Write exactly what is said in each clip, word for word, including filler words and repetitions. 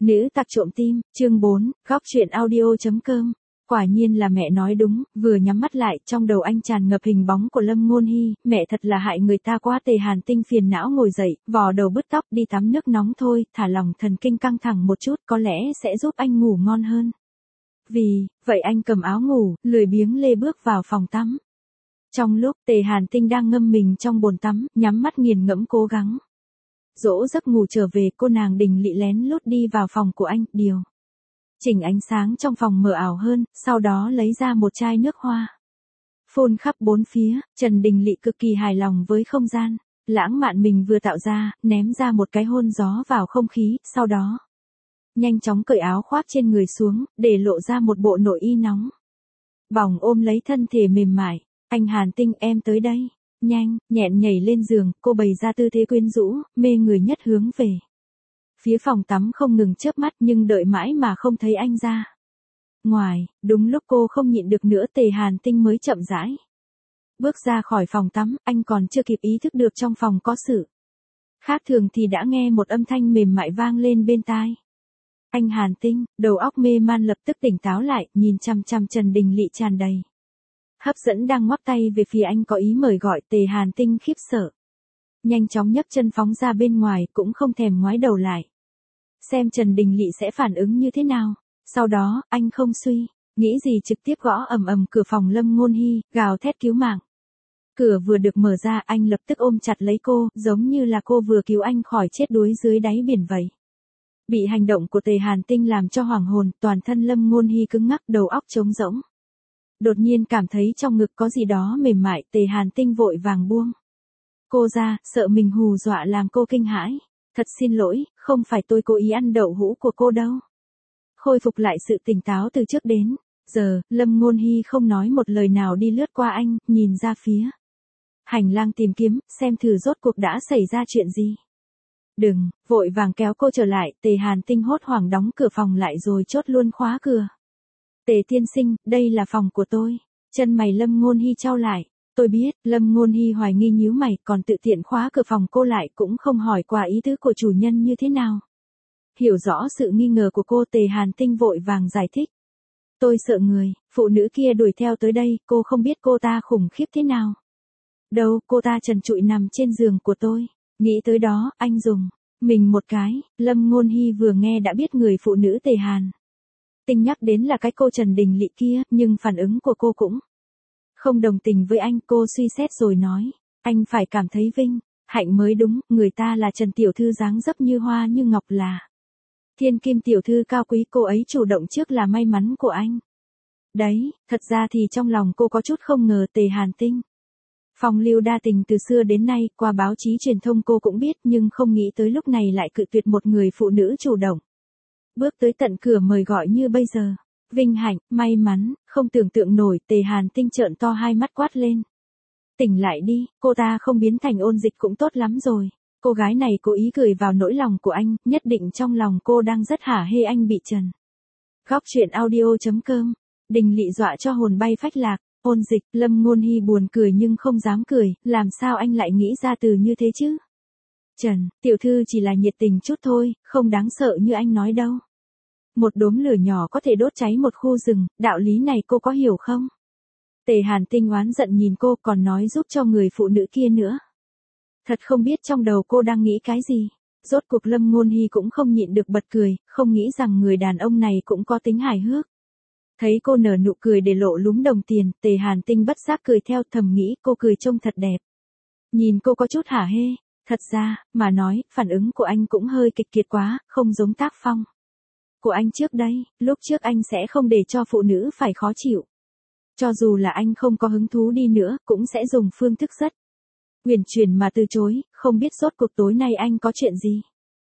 Nữ tặc trộm tim, chương bốn, góc chuyện audio.com. Quả nhiên là mẹ nói đúng, vừa nhắm mắt lại, trong đầu anh tràn ngập hình bóng của Lâm Ngôn Hy, mẹ thật là hại người ta quá. Tề Hàn Tinh phiền não ngồi dậy, vò đầu bứt tóc, đi tắm nước nóng thôi, thả lỏng thần kinh căng thẳng một chút, có lẽ sẽ giúp anh ngủ ngon hơn. Vì, vậy anh cầm áo ngủ, lười biếng lê bước vào phòng tắm. Trong lúc Tề Hàn Tinh đang ngâm mình trong bồn tắm, nhắm mắt nghiền ngẫm cố gắng dỗ giấc ngủ trở về, cô nàng Đình Lị lén lút đi vào phòng của anh, điều chỉnh ánh sáng trong phòng mờ ảo hơn, sau đó lấy ra một chai nước hoa. Phun khắp bốn phía, Trần Đình Lị cực kỳ hài lòng với không gian lãng mạn mình vừa tạo ra, ném ra một cái hôn gió vào không khí, sau đó nhanh chóng cởi áo khoác trên người xuống, để lộ ra một bộ nội y nóng bỏng ôm lấy thân thể mềm mại. Anh Hàn Tinh, em tới đây. Nhanh, nhẹn nhảy lên giường, cô bày ra tư thế quyến rũ, mê người nhất hướng về phía phòng tắm, không ngừng chớp mắt, nhưng đợi mãi mà không thấy anh ra ngoài. Đúng lúc cô không nhịn được nữa, Tề Hàn Tinh mới chậm rãi bước ra khỏi phòng tắm. Anh còn chưa kịp ý thức được trong phòng có sự khác thường thì đã nghe một âm thanh mềm mại vang lên bên tai. Anh Hàn Tinh, đầu óc mê man lập tức tỉnh táo lại, nhìn chằm chằm Trần Đình Lị tràn đầy hấp dẫn đang ngoắc tay về phía anh có ý mời gọi. Tề Hàn Tinh khiếp sợ, nhanh chóng nhấc chân phóng ra bên ngoài, cũng không thèm ngoái đầu lại xem Trần Đình Lị sẽ phản ứng như thế nào. Sau đó, anh không suy nghĩ gì trực tiếp gõ ầm ầm cửa phòng Lâm Ngôn Hy, gào thét cứu mạng. Cửa vừa được mở ra, anh lập tức ôm chặt lấy cô, giống như là cô vừa cứu anh khỏi chết đuối dưới đáy biển vậy. Bị hành động của Tề Hàn Tinh làm cho hoảng hồn, toàn thân Lâm Ngôn Hy cứng ngắc, đầu óc trống rỗng. Đột nhiên cảm thấy trong ngực có gì đó mềm mại, Tề Hàn Tinh vội vàng buông cô ra, sợ mình hù dọa làm cô kinh hãi. Thật xin lỗi, không phải tôi cố ý ăn đậu hũ của cô đâu. Khôi phục lại sự tỉnh táo từ trước đến giờ, Lâm Ngôn Hy không nói một lời nào đi lướt qua anh, nhìn ra phía hành lang tìm kiếm, xem thử rốt cuộc đã xảy ra chuyện gì. Đừng, vội vàng kéo cô trở lại. Tề Hàn Tinh hốt hoảng đóng cửa phòng lại rồi chốt luôn khóa cửa. Tề tiên sinh, đây là phòng của tôi. Chân mày Lâm Ngôn Hy chau lại. Tôi biết. Lâm Ngôn Hy hoài nghi nhíu mày, còn tự tiện khóa cửa phòng cô lại, cũng không hỏi qua ý tứ của chủ nhân như thế nào. Hiểu rõ sự nghi ngờ của cô, Tề Hàn Tinh vội vàng giải thích. Tôi sợ người phụ nữ kia đuổi theo tới đây, cô không biết cô ta khủng khiếp thế nào. Đâu, cô ta trần trụi nằm trên giường của tôi. Nghĩ tới đó, anh dùng mình một cái. Lâm Ngôn Hy vừa nghe đã biết người phụ nữ Tề Hàn Tinh nhắc đến là cái cô Trần Đình Lị kia, nhưng phản ứng của cô cũng không đồng tình với anh. Cô suy xét rồi nói, anh phải cảm thấy vinh hạnh mới đúng, người ta là Trần tiểu thư dáng dấp như hoa như ngọc, là thiên kim tiểu thư cao quý, cô ấy chủ động trước là may mắn của anh. Đấy, thật ra thì trong lòng cô có chút không ngờ Tề Hàn Tinh phong lưu đa tình từ xưa đến nay, qua báo chí truyền thông cô cũng biết, nhưng không nghĩ tới lúc này lại cự tuyệt một người phụ nữ chủ động bước tới tận cửa mời gọi như bây giờ. Vinh hạnh, may mắn, không tưởng tượng nổi. Tề Hàn Tinh trợn to hai mắt quát lên. Tỉnh lại đi, cô ta không biến thành ôn dịch cũng tốt lắm rồi. Cô gái này cố ý cười vào nỗi lòng của anh, nhất định trong lòng cô đang rất hả hê anh bị trần. Góc chuyện audio.com. Đình Lị dọa cho hồn bay phách lạc. Ôn dịch. Lâm Ngôn Hy buồn cười nhưng không dám cười, làm sao anh lại nghĩ ra từ như thế chứ? Trần tiểu thư chỉ là nhiệt tình chút thôi, không đáng sợ như anh nói đâu. Một đốm lửa nhỏ có thể đốt cháy một khu rừng, đạo lý này cô có hiểu không? Tề Hàn Tinh oán giận nhìn cô, còn nói giúp cho người phụ nữ kia nữa. Thật không biết trong đầu cô đang nghĩ cái gì. Rốt cuộc Lâm Ngôn Hy cũng không nhịn được bật cười, không nghĩ rằng người đàn ông này cũng có tính hài hước. Thấy cô nở nụ cười để lộ lúm đồng tiền, Tề Hàn Tinh bất giác cười theo, thầm nghĩ cô cười trông thật đẹp. Nhìn cô có chút hả hê. Thật ra, mà nói, phản ứng của anh cũng hơi kịch kiệt quá, không giống tác phong của anh trước đây. Lúc trước anh sẽ không để cho phụ nữ phải khó chịu. Cho dù là anh không có hứng thú đi nữa, cũng sẽ dùng phương thức rất uyển chuyển mà từ chối. Không biết rốt cuộc tối nay anh có chuyện gì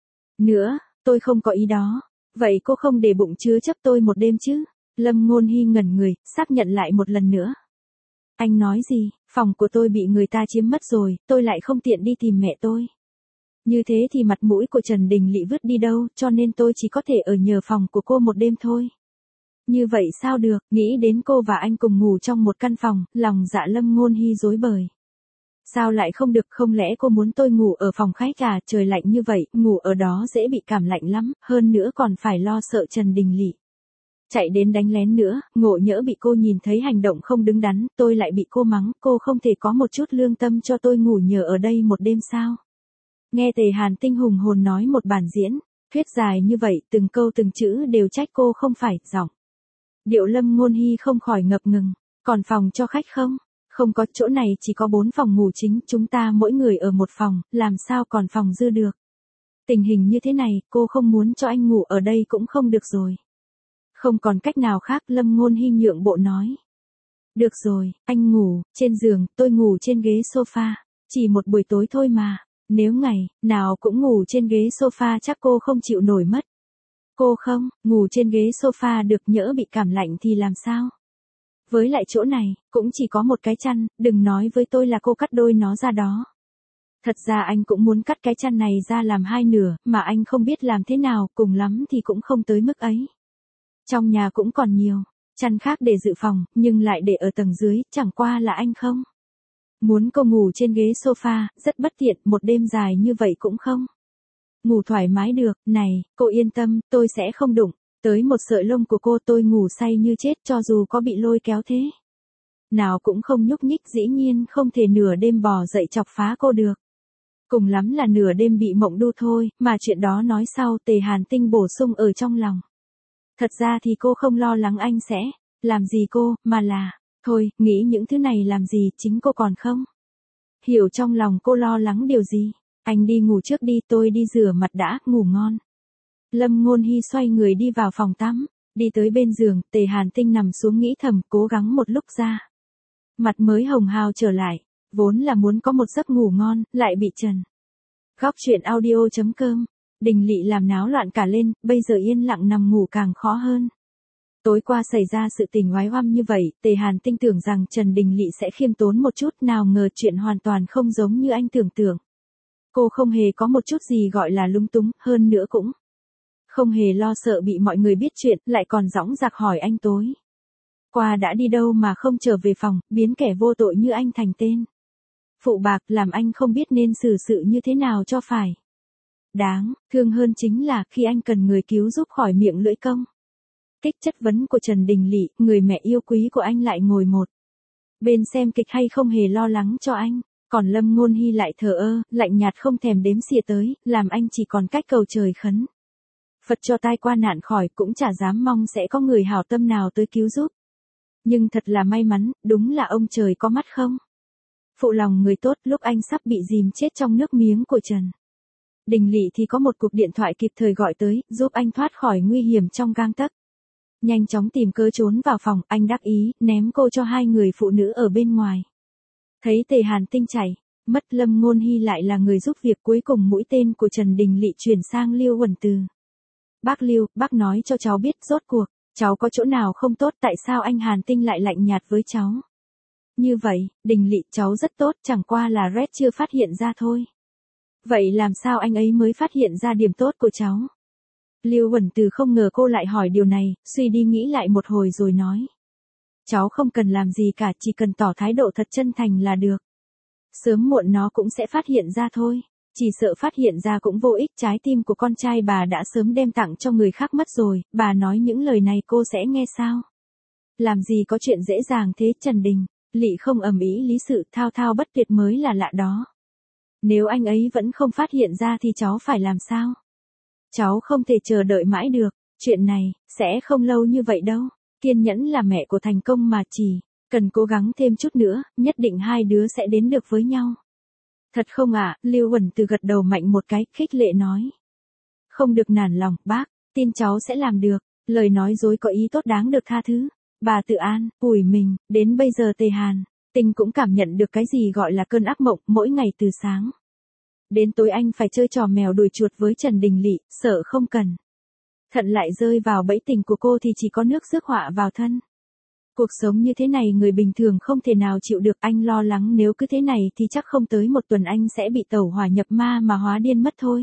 nữa. Tôi không có ý đó. Vậy cô không để bụng chứa chấp tôi một đêm chứ? Lâm Ngôn Hy ngẩn người, xác nhận lại một lần nữa. Anh nói gì? Phòng của tôi bị người ta chiếm mất rồi, tôi lại không tiện đi tìm mẹ tôi. Như thế thì mặt mũi của Trần Đình Lị vứt đi đâu, cho nên tôi chỉ có thể ở nhờ phòng của cô một đêm thôi. Như vậy sao được? Nghĩ đến cô và anh cùng ngủ trong một căn phòng, lòng dạ Lâm Ngôn Hy rối bời. Sao lại không được, không lẽ cô muốn tôi ngủ ở phòng khách à, trời lạnh như vậy, ngủ ở đó dễ bị cảm lạnh lắm, hơn nữa còn phải lo sợ Trần Đình Lỵ chạy đến đánh lén nữa, ngộ nhỡ bị cô nhìn thấy hành động không đứng đắn, tôi lại bị cô mắng, cô không thể có một chút lương tâm cho tôi ngủ nhờ ở đây một đêm sao? Nghe Tề Hàn Tinh hùng hồn nói một bản diễn, thuyết dài như vậy, từng câu từng chữ đều trách cô không phải, giọng điệu Lâm Ngôn Hy không khỏi ngập ngừng, còn phòng cho khách không? Không có, chỗ này chỉ có bốn phòng ngủ chính, chúng ta mỗi người ở một phòng, làm sao còn phòng dư được? Tình hình như thế này, cô không muốn cho anh ngủ ở đây cũng không được rồi. Không còn cách nào khác, Lâm Ngôn Hy nhượng bộ nói. Được rồi, anh ngủ trên giường, tôi ngủ trên ghế sofa, chỉ một buổi tối thôi mà, nếu ngày nào cũng ngủ trên ghế sofa chắc cô không chịu nổi mất. Cô không, ngủ trên ghế sofa được, nhỡ bị cảm lạnh thì làm sao? Với lại chỗ này, cũng chỉ có một cái chăn, đừng nói với tôi là cô cắt đôi nó ra đó. Thật ra anh cũng muốn cắt cái chăn này ra làm hai nửa, mà anh không biết làm thế nào, cùng lắm thì cũng không tới mức ấy. Trong nhà cũng còn nhiều chăn khác để dự phòng, nhưng lại để ở tầng dưới, chẳng qua là anh không muốn cô ngủ trên ghế sofa, rất bất tiện, một đêm dài như vậy cũng không ngủ thoải mái được. Này, cô yên tâm, tôi sẽ không đụng tới một sợi lông của cô, tôi ngủ say như chết cho dù có bị lôi kéo thế nào cũng không nhúc nhích, dĩ nhiên không thể nửa đêm bò dậy chọc phá cô được. Cùng lắm là nửa đêm bị mộng đu thôi, mà chuyện đó nói sau, Tề Hàn Tinh bổ sung ở trong lòng. Thật ra thì cô không lo lắng anh sẽ làm gì cô, mà là, thôi, nghĩ những thứ này làm gì, chính cô còn không hiểu trong lòng cô lo lắng điều gì. Anh đi ngủ trước đi, tôi đi rửa mặt đã, ngủ ngon. Lâm Ngôn Hy xoay người đi vào phòng tắm, đi tới bên giường, Tề Hàn Tinh nằm xuống nghĩ thầm, cố gắng một lúc ra mặt mới hồng hào trở lại, vốn là muốn có một giấc ngủ ngon, lại bị Trần Góc Chuyện Audio chấm com Đình Lỵ làm náo loạn cả lên, bây giờ yên lặng nằm ngủ càng khó hơn. Tối qua xảy ra sự tình oái oăm như vậy, Tề Hàn Tinh tưởng rằng Trần Đình Lỵ sẽ khiêm tốn một chút, nào ngờ chuyện hoàn toàn không giống như anh tưởng tượng. Cô không hề có một chút gì gọi là lung túng, hơn nữa cũng không hề lo sợ bị mọi người biết chuyện, lại còn dõng dạc hỏi anh tối qua đã đi đâu mà không trở về phòng, biến kẻ vô tội như anh thành tên phụ bạc, làm anh không biết nên xử sự như thế nào cho phải. Đáng thương hơn chính là khi anh cần người cứu giúp khỏi miệng lưỡi công kích chất vấn của Trần Đình Lỵ, người mẹ yêu quý của anh lại ngồi một bên xem kịch hay không hề lo lắng cho anh, còn Lâm Ngôn Hy lại thờ ơ, lạnh nhạt không thèm đếm xỉa tới, làm anh chỉ còn cách cầu trời khấn Phật cho tai qua nạn khỏi, cũng chả dám mong sẽ có người hảo tâm nào tới cứu giúp. Nhưng thật là may mắn, đúng là ông trời có mắt không phụ lòng người tốt, lúc anh sắp bị dìm chết trong nước miếng của Trần Đình Lỵ thì có một cuộc điện thoại kịp thời gọi tới, giúp anh thoát khỏi nguy hiểm trong gang tấc. Nhanh chóng tìm cớ trốn vào phòng, anh đắc ý, ném cô cho hai người phụ nữ ở bên ngoài. Thấy Tề Hàn Tinh chạy mất, Lâm Ngôn Hy lại là người giúp việc, cuối cùng mũi tên của Trần Đình Lỵ chuyển sang Lưu Huẩn Từ. Bác Lưu, bác nói cho cháu biết rốt cuộc, cháu có chỗ nào không tốt, tại sao anh Hàn Tinh lại lạnh nhạt với cháu? Như vậy, Đình Lỵ, cháu rất tốt, chẳng qua là Red chưa phát hiện ra thôi. Vậy làm sao anh ấy mới phát hiện ra điểm tốt của cháu? Lưu Huẩn Từ không ngờ cô lại hỏi điều này, suy đi nghĩ lại một hồi rồi nói. Cháu không cần làm gì cả, chỉ cần tỏ thái độ thật chân thành là được. Sớm muộn nó cũng sẽ phát hiện ra thôi. Chỉ sợ phát hiện ra cũng vô ích, trái tim của con trai bà đã sớm đem tặng cho người khác mất rồi, bà nói những lời này cô sẽ nghe sao? Làm gì có chuyện dễ dàng thế, Trần Đình Lỵ không ầm ĩ lý sự, thao thao bất tuyệt mới là lạ đó. Nếu anh ấy vẫn không phát hiện ra thì cháu phải làm sao? Cháu không thể chờ đợi mãi được, chuyện này sẽ không lâu như vậy đâu. Kiên nhẫn là mẹ của thành công mà, chỉ cần cố gắng thêm chút nữa, nhất định hai đứa sẽ đến được với nhau. Thật không ạ? À? Lưu Huẩn Từ gật đầu mạnh một cái, khích lệ nói. Không được nản lòng, bác, tin cháu sẽ làm được. Lời nói dối có ý tốt đáng được tha thứ. Bà tự an ủi mình, đến bây giờ Tề Hàn Tinh cũng cảm nhận được cái gì gọi là cơn ác mộng, mỗi ngày từ sáng đến tối anh phải chơi trò mèo đuổi chuột với Trần Đình Lỵ, sợ không cần thận lại rơi vào bẫy tình của cô thì chỉ có nước rước họa vào thân. Cuộc sống như thế này người bình thường không thể nào chịu được, anh lo lắng nếu cứ thế này thì chắc không tới một tuần anh sẽ bị tẩu hỏa nhập ma mà hóa điên mất thôi.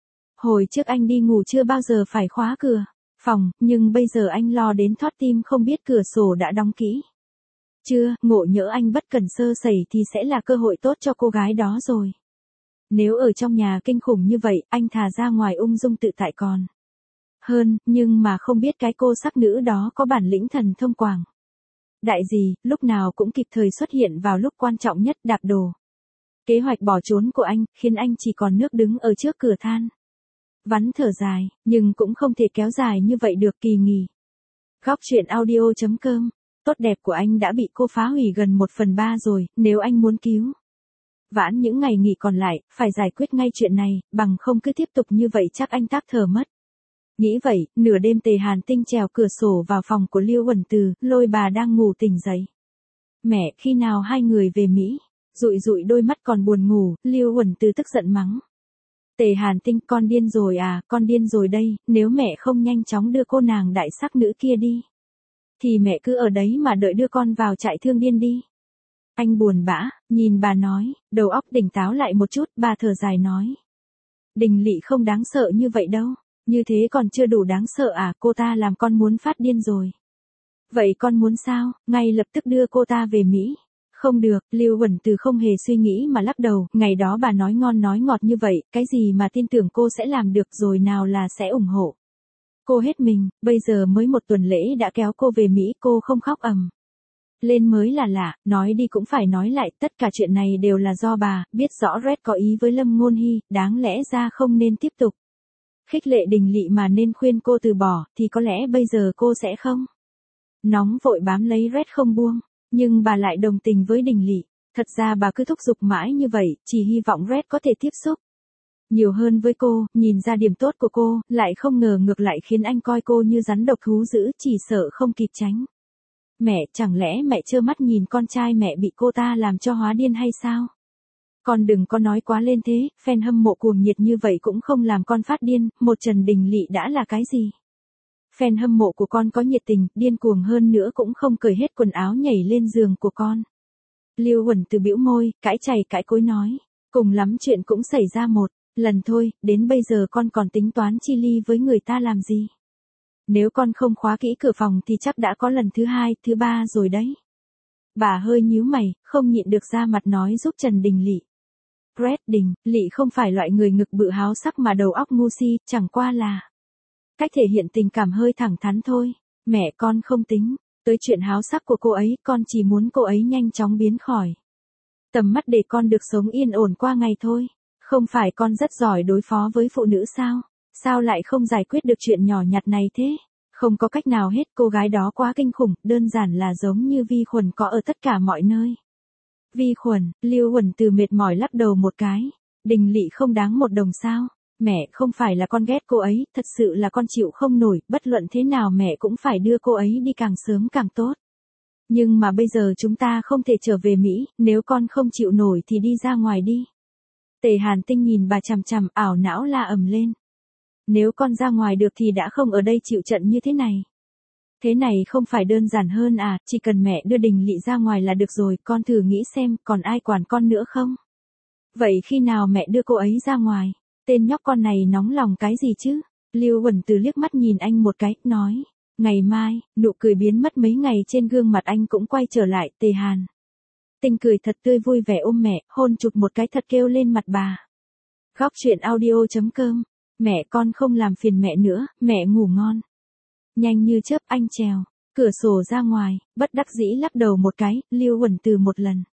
Hồi trước anh đi ngủ chưa bao giờ phải khóa cửa phòng, nhưng bây giờ anh lo đến thót tim không biết cửa sổ đã đóng kỹ Chưa, ngộ nhỡ anh bất cần sơ sẩy thì sẽ là cơ hội tốt cho cô gái đó rồi. Nếu ở trong nhà kinh khủng như vậy, anh thà ra ngoài ung dung tự tại còn hơn, nhưng mà không biết cái cô sắc nữ đó có bản lĩnh thần thông quảng đại gì, lúc nào cũng kịp thời xuất hiện vào lúc quan trọng nhất, đạp đổ kế hoạch bỏ trốn của anh, khiến anh chỉ còn nước đứng ở trước cửa than vắn thở dài, nhưng cũng không thể kéo dài như vậy được. Kỳ nghỉ góc truyện audio chấm com tốt đẹp của anh đã bị cô phá hủy gần một phần ba rồi, nếu anh muốn cứu vãn những ngày nghỉ còn lại, phải giải quyết ngay chuyện này, bằng không cứ tiếp tục như vậy chắc anh tắc thở mất. Nghĩ vậy, nửa đêm Tề Hàn Tinh trèo cửa sổ vào phòng của Liêu Uẩn Từ, lôi bà đang ngủ tỉnh dậy. Mẹ, khi nào hai người về Mỹ? Dụi dụi đôi mắt còn buồn ngủ, Liêu Uẩn Từ tức giận mắng. Tề Hàn Tinh, con điên rồi à, con điên rồi đây, nếu mẹ không nhanh chóng đưa cô nàng đại sắc nữ kia đi, thì mẹ cứ ở đấy mà đợi đưa con vào trại thương điên đi. Anh buồn bã, nhìn bà nói, đầu óc tỉnh táo lại một chút, bà thở dài nói. Đình Lị không đáng sợ như vậy đâu, như thế còn chưa đủ đáng sợ à, cô ta làm con muốn phát điên rồi. Vậy con muốn sao, ngay lập tức đưa cô ta về Mỹ? Không được, Liêu Uẩn Từ không hề suy nghĩ mà lắc đầu, ngày đó bà nói ngon nói ngọt như vậy, cái gì mà tin tưởng cô sẽ làm được rồi nào là sẽ ủng hộ cô hết mình, bây giờ mới một tuần lễ đã kéo cô về Mỹ, cô không khóc ầm lên mới là lạ, nói đi cũng phải nói lại, tất cả chuyện này đều là do bà, biết rõ Red có ý với Lâm Ngôn Hy, đáng lẽ ra không nên tiếp tục khích lệ Đình Lị mà nên khuyên cô từ bỏ, thì có lẽ bây giờ cô sẽ không nóng vội bám lấy Red không buông, nhưng bà lại đồng tình với Đình Lị. Thật ra bà cứ thúc giục mãi như vậy, chỉ hy vọng Red có thể tiếp xúc nhiều hơn với cô, nhìn ra điểm tốt của cô, lại không ngờ ngược lại khiến anh coi cô như rắn độc thú dữ, chỉ sợ không kịp tránh. Mẹ, chẳng lẽ mẹ trơ mắt nhìn con trai mẹ bị cô ta làm cho hóa điên hay sao? Con đừng có nói quá lên thế, fan hâm mộ cuồng nhiệt như vậy cũng không làm con phát điên, một Trần Đình Lị đã là cái gì? Fan hâm mộ của con có nhiệt tình, điên cuồng hơn nữa cũng không cởi hết quần áo nhảy lên giường của con. Liêu Uẩn Từ bĩu môi, cãi chày cãi cối nói, cùng lắm chuyện cũng xảy ra một lần thôi, đến bây giờ con còn tính toán chi ly với người ta làm gì? Nếu con không khóa kỹ cửa phòng thì chắc đã có lần thứ hai, thứ ba rồi đấy. Bà hơi nhíu mày, không nhịn được ra mặt nói giúp Trần Đình Lị. Red, Đình Lị không phải loại người ngực bự háo sắc mà đầu óc ngu si, chẳng qua là cách thể hiện tình cảm hơi thẳng thắn thôi. Mẹ, con không tính tới chuyện háo sắc của cô ấy, con chỉ muốn cô ấy nhanh chóng biến khỏi tầm mắt để con được sống yên ổn qua ngày thôi. Không phải con rất giỏi đối phó với phụ nữ sao? Sao lại không giải quyết được chuyện nhỏ nhặt này thế? Không có cách nào hết, cô gái đó quá kinh khủng, đơn giản là giống như vi khuẩn có ở tất cả mọi nơi. Vi khuẩn, Liêu Uẩn Từ mệt mỏi lắc đầu một cái. Đình Lị không đáng một đồng sao? Mẹ, không phải là con ghét cô ấy, thật sự là con chịu không nổi, bất luận thế nào mẹ cũng phải đưa cô ấy đi càng sớm càng tốt. Nhưng mà bây giờ chúng ta không thể trở về Mỹ, nếu con không chịu nổi thì đi ra ngoài đi. Tề Hàn Tinh nhìn bà chằm chằm, ảo não la ầm lên. Nếu con ra ngoài được thì đã không ở đây chịu trận như thế này. Thế này không phải đơn giản hơn à, chỉ cần mẹ đưa Đình Lị ra ngoài là được rồi, con thử nghĩ xem, còn ai quản con nữa không? Vậy khi nào mẹ đưa cô ấy ra ngoài? Tên nhóc con này nóng lòng cái gì chứ? Liêu Uẩn Từ liếc mắt nhìn anh một cái, nói. Ngày mai, nụ cười biến mất mấy ngày trên gương mặt anh cũng quay trở lại. Tề Hàn Tinh cười thật tươi vui vẻ ôm mẹ, hôn chụp một cái thật kêu lên mặt bà. Góc truyện audio chấm com Mẹ, con không làm phiền mẹ nữa, mẹ ngủ ngon. Nhanh như chớp anh trèo cửa sổ ra ngoài, bất đắc dĩ lắc đầu một cái, Liêu Uẩn Từ một lần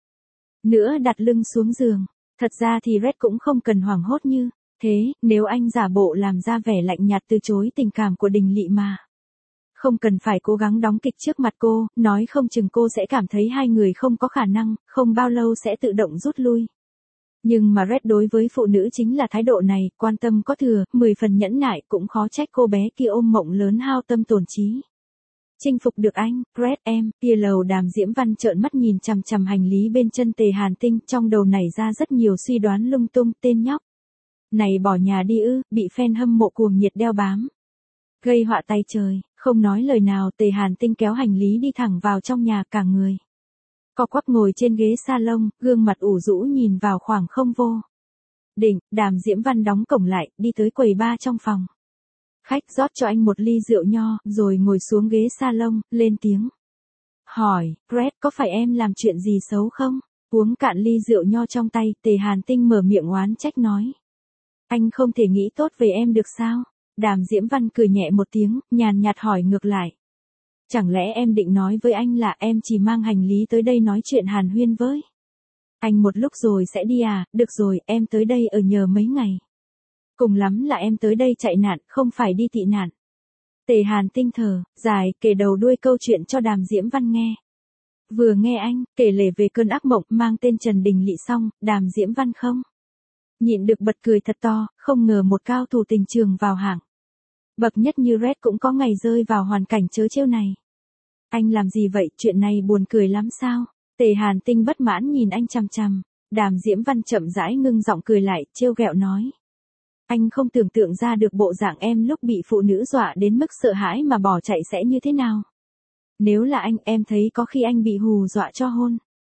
nữa đặt lưng xuống giường. Thật ra thì Red cũng không cần hoảng hốt như thế, nếu anh giả bộ làm ra vẻ lạnh nhạt từ chối tình cảm của Đình Lị mà không cần phải cố gắng đóng kịch trước mặt cô, nói không chừng cô sẽ cảm thấy hai người không có khả năng, không bao lâu sẽ tự động rút lui. Nhưng mà Red đối với phụ nữ chính là thái độ này, quan tâm có thừa, mười phần nhẫn nại, cũng khó trách cô bé kia ôm mộng lớn hao tâm tổn trí. Chinh phục được anh, Red em, kia lầu Đàm Diễm Văn trợn mắt nhìn chằm chằm hành lý bên chân Tề Hàn Tinh, trong đầu nảy ra rất nhiều suy đoán lung tung, tên nhóc này bỏ nhà đi ư, bị fan hâm mộ cuồng nhiệt đeo bám. Gây họa tay trời, không nói lời nào, Tề Hàn Tinh kéo hành lý đi thẳng vào trong nhà, cả người co quắp ngồi trên ghế salon, gương mặt ủ rũ nhìn vào khoảng không vô định. Đàm Diễm Văn đóng cổng lại, đi tới quầy bar trong phòng khách, rót cho anh một ly rượu nho, rồi ngồi xuống ghế salon, lên tiếng hỏi, Red có phải em làm chuyện gì xấu không? Uống cạn ly rượu nho trong tay, Tề Hàn Tinh mở miệng oán trách nói. Anh không thể nghĩ tốt về em được sao? Đàm Diễm Văn cười nhẹ một tiếng, nhàn nhạt hỏi ngược lại. Chẳng lẽ em định nói với anh là em chỉ mang hành lý tới đây nói chuyện hàn huyên với anh một lúc rồi sẽ đi à? Được rồi, em tới đây ở nhờ mấy ngày. Cùng lắm là em tới đây chạy nạn, không phải đi tị nạn. Tề Hàn Tinh thở dài, kể đầu đuôi câu chuyện cho Đàm Diễm Văn nghe. Vừa nghe anh kể lể về cơn ác mộng mang tên Trần Đình Lị xong, Đàm Diễm Văn không nhịn được bật cười thật to, không ngờ một cao thủ tình trường vào hạng bậc nhất như Red cũng có ngày rơi vào hoàn cảnh trớ trêu này. Anh làm gì vậy, chuyện này buồn cười lắm sao? Tề Hàn Tinh bất mãn nhìn anh chằm chằm. Đàm Diễm Văn chậm rãi ngưng giọng cười lại, trêu ghẹo nói. Anh không tưởng tượng ra được bộ dạng em lúc bị phụ nữ dọa đến mức sợ hãi mà bỏ chạy sẽ như thế nào. Nếu là anh, em thấy có khi anh bị hù dọa cho hôn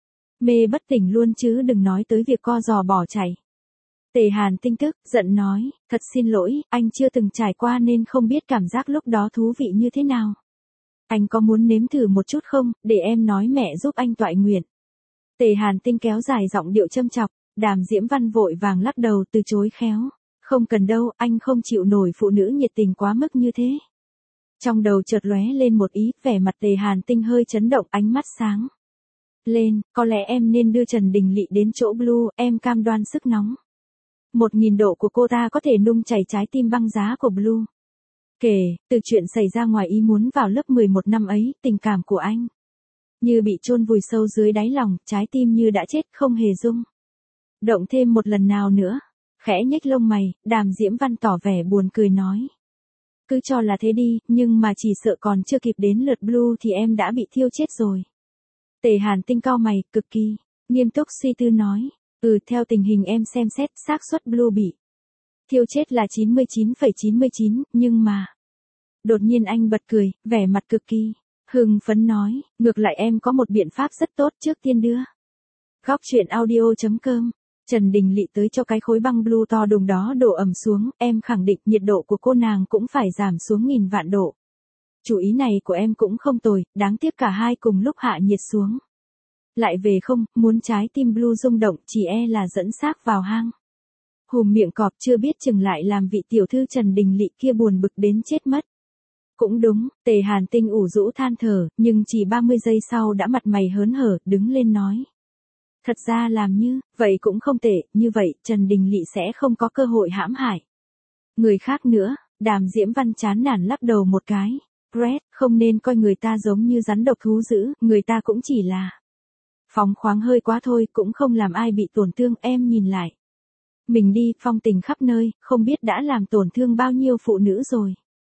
mê bất tỉnh luôn chứ đừng nói tới việc co giò bỏ chạy. Tề Hàn Tinh tức giận nói, thật xin lỗi, anh chưa từng trải qua nên không biết cảm giác lúc đó thú vị như thế nào. Anh có muốn nếm thử một chút không, để em nói mẹ giúp anh toại nguyện. Tề Hàn Tinh kéo dài giọng điệu châm chọc, Đàm Diễm Văn vội vàng lắc đầu từ chối khéo. Không cần đâu, anh không chịu nổi phụ nữ nhiệt tình quá mức như thế. Trong đầu chợt lóe lên một ý, vẻ mặt Tề Hàn Tinh hơi chấn động, ánh mắt sáng lên, có lẽ em nên đưa Trần Đình Lị đến chỗ Blue, em cam đoan sức nóng một nghìn độ của cô ta có thể nung chảy trái tim băng giá của Blue. Kể, từ chuyện xảy ra ngoài ý muốn vào lớp mười một năm ấy, tình cảm của anh như bị chôn vùi sâu dưới đáy lòng, trái tim như đã chết không hề rung động thêm một lần nào nữa. Khẽ nhếch lông mày, Đàm Diễm Văn tỏ vẻ buồn cười nói. Cứ cho là thế đi, nhưng mà chỉ sợ còn chưa kịp đến lượt Blue thì em đã bị thiêu chết rồi. Tề Hàn Tinh cau mày, cực kỳ nghiêm túc suy tư nói. Ừ, theo tình hình em xem xét, xác suất Blue bị thiêu chết là chín mươi chín phẩy chín mươi chín, nhưng mà... Đột nhiên anh bật cười, vẻ mặt cực kỳ hưng phấn nói, ngược lại em có một biện pháp rất tốt, trước tiên đưa. Góc truyện audio chấm com. Trần Đình Lị tới cho cái khối băng Blue to đùng đó đổ ẩm xuống, em khẳng định nhiệt độ của cô nàng cũng phải giảm xuống nghìn vạn độ. Chủ ý này của em cũng không tồi, đáng tiếc cả hai cùng lúc hạ nhiệt xuống. Lại về không, muốn trái tim Blue rung động, chỉ e là dẫn xác vào hang. Hùm miệng cọp, chưa biết chừng lại làm vị tiểu thư Trần Đình Lị kia buồn bực đến chết mất. Cũng đúng, Tề Hàn Tinh ủ rũ than thở, nhưng chỉ ba mươi giây sau đã mặt mày hớn hở, đứng lên nói. Thật ra làm như, vậy cũng không tệ, như vậy, Trần Đình Lị sẽ không có cơ hội hãm hại người khác nữa. Đàm Diễm Văn chán nản lắc đầu một cái. Red, không nên coi người ta giống như rắn độc thú dữ, người ta cũng chỉ là phóng khoáng hơi quá thôi, cũng không làm ai bị tổn thương, em nhìn lại. Mình đi, phong tình khắp nơi, không biết đã làm tổn thương bao nhiêu phụ nữ rồi.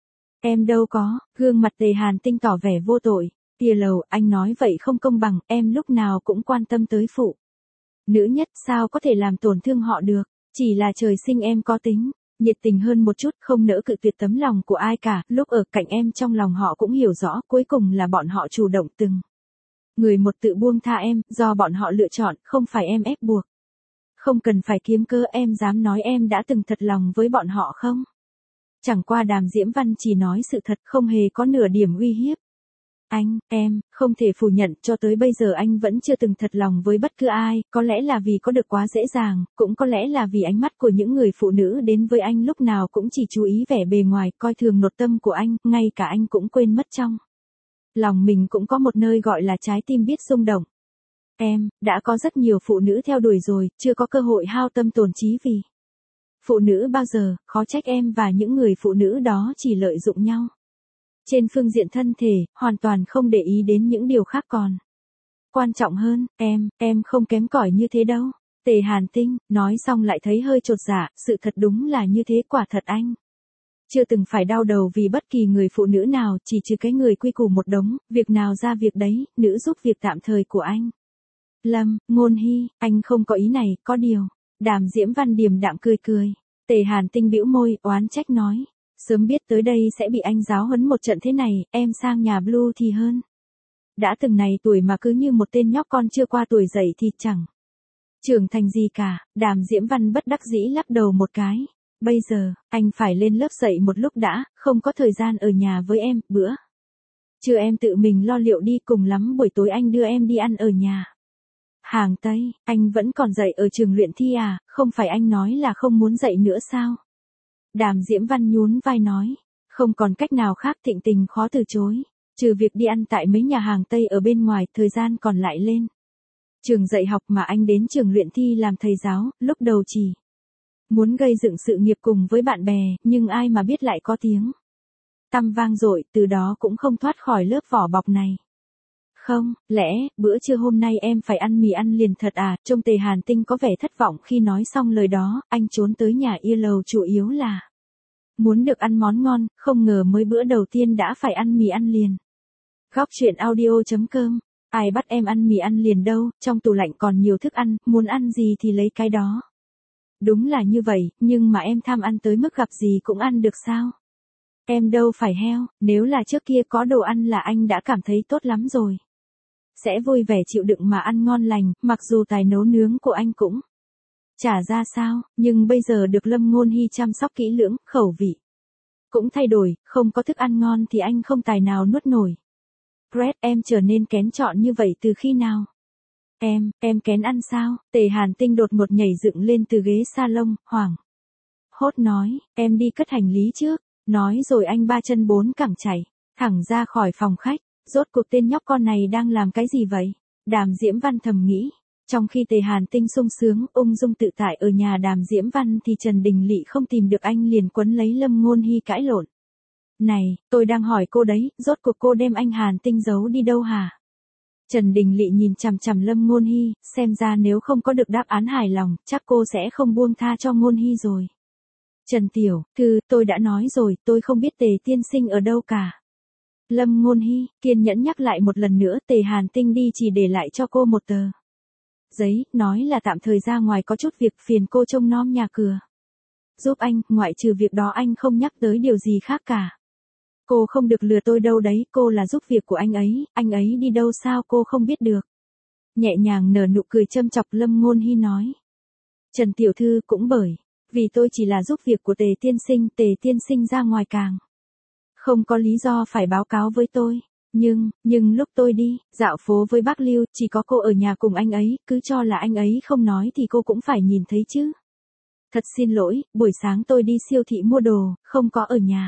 Em đâu có, gương mặt Tề Hàn Tinh tỏ vẻ vô tội. Tia lầu, anh nói vậy không công bằng, em lúc nào cũng quan tâm tới phụ nữ nhất, sao có thể làm tổn thương họ được, chỉ là trời sinh em có tính nhiệt tình hơn một chút, không nỡ cự tuyệt tấm lòng của ai cả, lúc ở cạnh em trong lòng họ cũng hiểu rõ, cuối cùng là bọn họ chủ động từng người một tự buông tha em, do bọn họ lựa chọn, không phải em ép buộc. Không cần phải kiếm cớ, em dám nói em đã từng thật lòng với bọn họ không? Chẳng qua Đàm Diễm Văn chỉ nói sự thật, không hề có nửa điểm uy hiếp. Anh, em, không thể phủ nhận, cho tới bây giờ anh vẫn chưa từng thật lòng với bất cứ ai, có lẽ là vì có được quá dễ dàng, cũng có lẽ là vì ánh mắt của những người phụ nữ đến với anh lúc nào cũng chỉ chú ý vẻ bề ngoài, coi thường nội tâm của anh, ngay cả anh cũng quên mất trong lòng mình cũng có một nơi gọi là trái tim biết rung động. Em, đã có rất nhiều phụ nữ theo đuổi rồi, chưa có cơ hội hao tâm tổn trí vì phụ nữ bao giờ, khó trách em và những người phụ nữ đó chỉ lợi dụng nhau trên phương diện thân thể, hoàn toàn không để ý đến những điều khác còn quan trọng hơn. Em, em không kém cỏi như thế đâu. Tề Hàn Tinh, nói xong lại thấy hơi chột dạ, sự thật đúng là như thế, quả thật anh chưa từng phải đau đầu vì bất kỳ người phụ nữ nào, chỉ trừ cái người quy củ một đống, việc nào ra việc đấy, nữ giúp việc tạm thời của anh. Lâm, Ngôn Hy, anh không có ý này, có điều. Đàm Diễm Văn điềm đạm cười cười. Tề Hàn Tinh bĩu môi, oán trách nói. Sớm biết tới đây sẽ bị anh giáo huấn một trận thế này, em sang nhà Blue thì hơn. Đã từng này tuổi mà cứ như một tên nhóc con chưa qua tuổi dậy thì chẳng trưởng thành gì cả. Đàm Diễm Văn bất đắc dĩ lắc đầu một cái. Bây giờ, anh phải lên lớp dậy một lúc đã, không có thời gian ở nhà với em, bữa Chưa em tự mình lo liệu đi, cùng lắm buổi tối anh đưa em đi ăn ở nhà. Hàng Tây, anh vẫn còn dạy ở trường luyện thi à, không phải anh nói là không muốn dạy nữa sao? Đàm Diễm Văn nhún vai nói, không còn cách nào khác, Thịnh Tình khó từ chối. Trừ việc đi ăn tại mấy nhà hàng Tây ở bên ngoài, thời gian còn lại lên trường dạy học mà anh đến trường luyện thi làm thầy giáo, lúc đầu chỉ muốn gây dựng sự nghiệp cùng với bạn bè, nhưng ai mà biết lại có tiếng tăm vang dội, từ đó cũng không thoát khỏi lớp vỏ bọc này. Không, lẽ, bữa trưa hôm nay em phải ăn mì ăn liền thật à, trông Tề Hàn Tinh có vẻ thất vọng khi nói xong lời đó, anh trốn tới nhà Ia Lầu chủ yếu là muốn được ăn món ngon, không ngờ mới bữa đầu tiên đã phải ăn mì ăn liền. Góc truyện audio chấm com, ai bắt em ăn mì ăn liền đâu, trong tủ lạnh còn nhiều thức ăn, muốn ăn gì thì lấy cái đó. Đúng là như vậy, nhưng mà em tham ăn tới mức gặp gì cũng ăn được sao? Em đâu phải heo, nếu là trước kia có đồ ăn là anh đã cảm thấy tốt lắm rồi. Sẽ vui vẻ chịu đựng mà ăn ngon lành, mặc dù tài nấu nướng của anh cũng chả ra sao, nhưng bây giờ được Lâm Ngôn Hy chăm sóc kỹ lưỡng, khẩu vị cũng thay đổi, không có thức ăn ngon thì anh không tài nào nuốt nổi. Fred, em trở nên kén chọn như vậy từ khi nào? Em, em kén ăn sao? Tề Hàn Tinh đột ngột nhảy dựng lên từ ghế salon, hoảng hốt nói, em đi cất hành lý trước. Nói rồi anh ba chân bốn cẳng chạy thẳng ra khỏi phòng khách. Rốt cuộc tên nhóc con này đang làm cái gì vậy? Đàm Diễm Văn thầm nghĩ. Trong khi Tề Hàn Tinh sung sướng, ung dung tự tại ở nhà Đàm Diễm Văn thì Trần Đình Lị không tìm được anh liền quấn lấy Lâm Ngôn Hy cãi lộn. Này, tôi đang hỏi cô đấy, rốt cuộc cô đem anh Hàn Tinh giấu đi đâu hả? Trần Đình Lị nhìn chằm chằm Lâm Ngôn Hy, xem ra nếu không có được đáp án hài lòng, chắc cô sẽ không buông tha cho Ngôn Hy rồi. Trần Tiểu Thư, tôi đã nói rồi, tôi không biết Tề tiên sinh ở đâu cả. Lâm Ngôn Hy kiên nhẫn nhắc lại một lần nữa, Tề Hàn Tinh đi chỉ để lại cho cô một tờ giấy, nói là tạm thời ra ngoài có chút việc, phiền cô trông nom nhà cửa giúp anh, ngoại trừ việc đó anh không nhắc tới điều gì khác cả. Cô không được lừa tôi đâu đấy, cô là giúp việc của anh ấy, anh ấy đi đâu sao cô không biết được. Nhẹ nhàng nở nụ cười châm chọc, Lâm Ngôn Hy nói. Trần Tiểu Thư, cũng bởi vì tôi chỉ là giúp việc của Tề tiên sinh, Tề tiên sinh ra ngoài càng không có lý do phải báo cáo với tôi. Nhưng, nhưng lúc tôi đi dạo phố với bác Lưu, chỉ có cô ở nhà cùng anh ấy, cứ cho là anh ấy không nói thì cô cũng phải nhìn thấy chứ. Thật xin lỗi, buổi sáng tôi đi siêu thị mua đồ, không có ở nhà.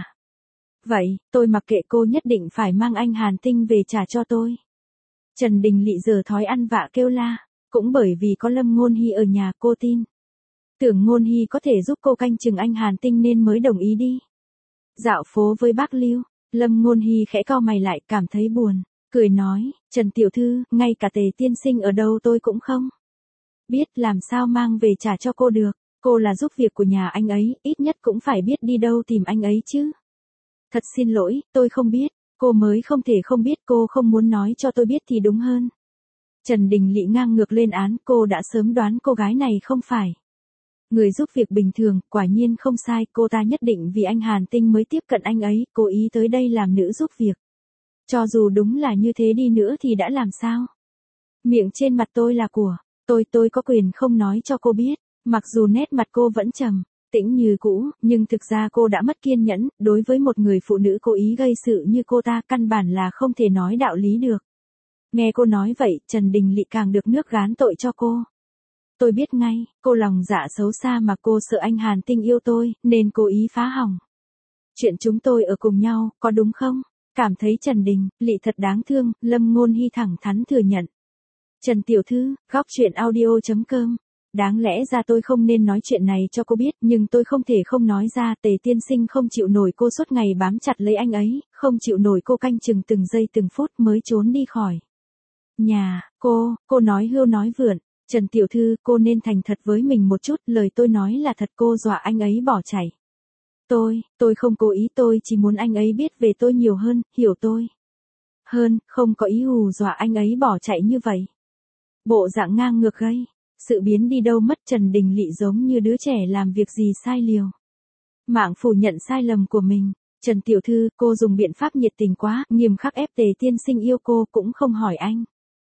Vậy, tôi mặc kệ, cô nhất định phải mang anh Hàn Tinh về trả cho tôi. Trần Đình Lị giờ thói ăn vạ kêu la, cũng bởi vì có Lâm Ngôn Hy ở nhà, cô tin tưởng Ngôn Hy có thể giúp cô canh chừng anh Hàn Tinh nên mới đồng ý đi dạo phố với bác Lưu. Lâm Ngôn Hy khẽ cau mày lại, cảm thấy buồn, cười nói, Trần Tiểu Thư, ngay cả Tề tiên sinh ở đâu tôi cũng không biết, làm sao mang về trả cho cô được. Cô là giúp việc của nhà anh ấy, ít nhất cũng phải biết đi đâu tìm anh ấy chứ. Thật xin lỗi, tôi không biết. Cô mới không thể không biết, cô không muốn nói cho tôi biết thì đúng hơn. Trần Đình Lị ngang ngược lên án, cô đã sớm đoán cô gái này không phải người giúp việc bình thường, quả nhiên không sai, cô ta nhất định vì anh Hàn Tinh mới tiếp cận anh ấy, cố ý tới đây làm nữ giúp việc. Cho dù đúng là như thế đi nữa thì đã làm sao? Miệng trên mặt tôi là của tôi, tôi có quyền không nói cho cô biết. Mặc dù nét mặt cô vẫn trầm tĩnh như cũ, nhưng thực ra cô đã mất kiên nhẫn, đối với một người phụ nữ cố ý gây sự như cô ta, căn bản là không thể nói đạo lý được. Nghe cô nói vậy, Trần Đình Lị càng được nước gán tội cho cô. Tôi biết ngay, cô lòng dạ xấu xa mà cô sợ anh Hàn Tinh yêu tôi, nên cố ý phá hỏng chuyện chúng tôi ở cùng nhau, có đúng không? Cảm thấy Trần Đình Lị thật đáng thương, Lâm Ngôn Hy thẳng thắn thừa nhận. Trần Tiểu Thư, góc truyện audio chấm com. Đáng lẽ ra tôi không nên nói chuyện này cho cô biết, nhưng tôi không thể không nói ra. Tề tiên sinh không chịu nổi cô suốt ngày bám chặt lấy anh ấy, không chịu nổi cô canh chừng từng giây từng phút mới trốn đi khỏi nhà. Cô, cô nói hưu nói vượn. Trần Tiểu Thư, cô nên thành thật với mình một chút, lời tôi nói là thật, cô dọa anh ấy bỏ chạy. Tôi, tôi không cố ý, tôi chỉ muốn anh ấy biết về tôi nhiều hơn, hiểu tôi hơn, không có ý hù dọa anh ấy bỏ chạy như vậy. Bộ dạng ngang ngược gây sự biến đi đâu mất. Trần Đình Lị giống như đứa trẻ làm việc gì sai liều mạng phủ nhận sai lầm của mình. Trần Tiểu Thư, cô dùng biện pháp nhiệt tình quá, nghiêm khắc ép Tề tiên sinh yêu cô, cũng không hỏi anh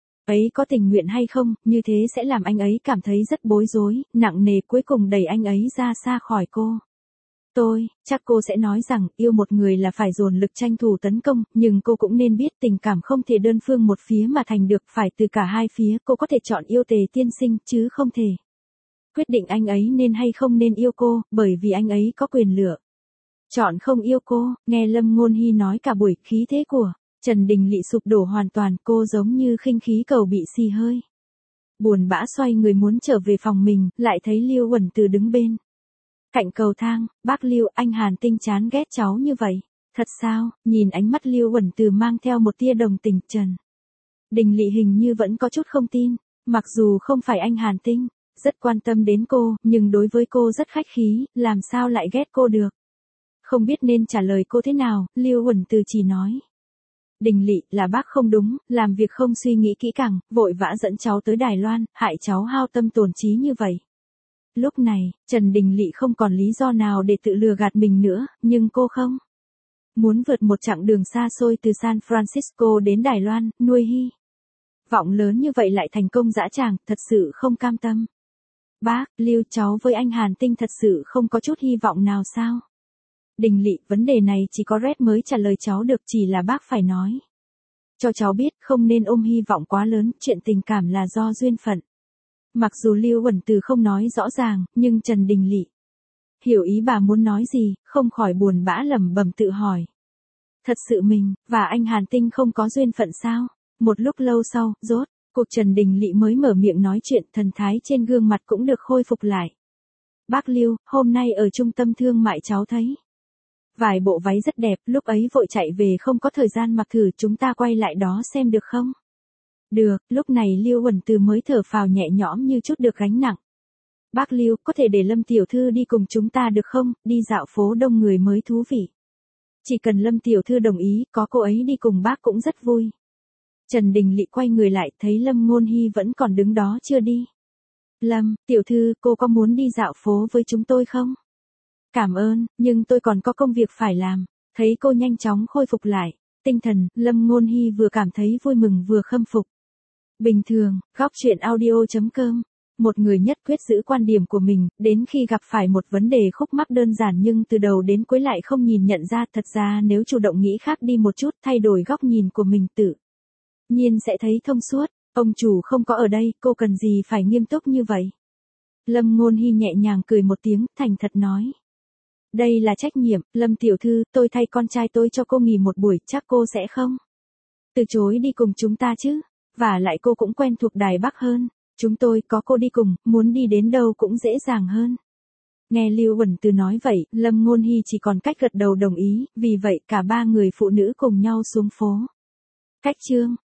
ấy có tình nguyện hay không, như thế sẽ làm anh ấy cảm thấy rất bối rối, nặng nề, cuối cùng đẩy anh ấy ra xa khỏi cô. Tôi, chắc cô sẽ nói rằng yêu một người là phải dồn lực tranh thủ tấn công, nhưng cô cũng nên biết tình cảm không thể đơn phương một phía mà thành được, phải từ cả hai phía. Cô có thể chọn yêu Tề tiên sinh chứ không thể quyết định anh ấy nên hay không nên yêu cô, bởi vì anh ấy có quyền lựa chọn không yêu cô. Nghe Lâm Ngôn Hy nói cả buổi, khí thế của Trần Đình Lị sụp đổ hoàn toàn, cô giống như khinh khí cầu bị xì hơi. Buồn bã xoay người muốn trở về phòng mình, lại thấy Liêu Uẩn Từ đứng bên cạnh cầu thang. Bác Liêu, anh Hàn Tinh chán ghét cháu như vậy. Thật sao? Nhìn ánh mắt Liêu Uẩn Từ mang theo một tia đồng tình, Trần Đình Lị hình như vẫn có chút không tin. Mặc dù không phải anh Hàn Tinh rất quan tâm đến cô, nhưng đối với cô rất khách khí, làm sao lại ghét cô được. Không biết nên trả lời cô thế nào, Liêu Uẩn Từ chỉ nói: Đình Lị, là bác không đúng, làm việc không suy nghĩ kỹ càng, vội vã dẫn cháu tới Đài Loan, hại cháu hao tâm tổn trí như vậy. Lúc này, Trần Đình Lị không còn lý do nào để tự lừa gạt mình nữa, nhưng cô không muốn vượt một chặng đường xa xôi từ San Francisco đến Đài Loan, nuôi hy vọng lớn như vậy lại thành công dã tràng, thật sự không cam tâm. Bác, Liêu, cháu với anh Hàn Tinh thật sự không có chút hy vọng nào sao? Đình Lị, vấn đề này chỉ có Red mới trả lời cháu được, chỉ là bác phải nói cho cháu biết không nên ôm hy vọng quá lớn, chuyện tình cảm là do duyên phận. Mặc dù Liêu Uẩn Từ không nói rõ ràng, nhưng Trần Đình Lị hiểu ý bà muốn nói gì, không khỏi buồn bã lẩm bẩm tự hỏi. Thật sự mình và anh Hàn Tinh không có duyên phận sao? Một lúc lâu sau, rốt cuộc Trần Đình Lị mới mở miệng nói chuyện, thần thái trên gương mặt cũng được khôi phục lại. Bác Liêu, hôm nay ở trung tâm thương mại cháu thấy vài bộ váy rất đẹp, lúc ấy vội chạy về không có thời gian mặc thử, chúng ta quay lại đó xem được không? Được, lúc này Liêu Uẩn Từ mới thở phào nhẹ nhõm như chút được gánh nặng. Bác Liêu, có thể để Lâm tiểu thư đi cùng chúng ta được không? Đi dạo phố đông người mới thú vị. Chỉ cần Lâm tiểu thư đồng ý, có cô ấy đi cùng bác cũng rất vui. Trần Đình Lị quay người lại, thấy Lâm Ngôn Hy vẫn còn đứng đó chưa đi. Lâm tiểu thư, cô có muốn đi dạo phố với chúng tôi không? Cảm ơn, nhưng tôi còn có công việc phải làm. Thấy cô nhanh chóng khôi phục lại tinh thần, Lâm Ngôn Hy vừa cảm thấy vui mừng vừa khâm phục. Bình thường, góc chuyện audio chấm com. Một người nhất quyết giữ quan điểm của mình, đến khi gặp phải một vấn đề khúc mắc đơn giản nhưng từ đầu đến cuối lại không nhìn nhận ra. Thật ra nếu chủ động nghĩ khác đi một chút, thay đổi góc nhìn của mình, tự nhiên sẽ thấy thông suốt. Ông chủ không có ở đây, cô cần gì phải nghiêm túc như vậy? Lâm Ngôn Hy nhẹ nhàng cười một tiếng, thành thật nói. Đây là trách nhiệm, Lâm tiểu thư, tôi thay con trai tôi cho cô nghỉ một buổi, chắc cô sẽ không từ chối đi cùng chúng ta chứ? Và lại cô cũng quen thuộc Đài Bắc hơn. Chúng tôi có cô đi cùng, muốn đi đến đâu cũng dễ dàng hơn. Nghe Liêu Uẩn Từ nói vậy, Lâm Ngôn Hy chỉ còn cách gật đầu đồng ý, vì vậy cả ba người phụ nữ cùng nhau xuống phố. Cách trương.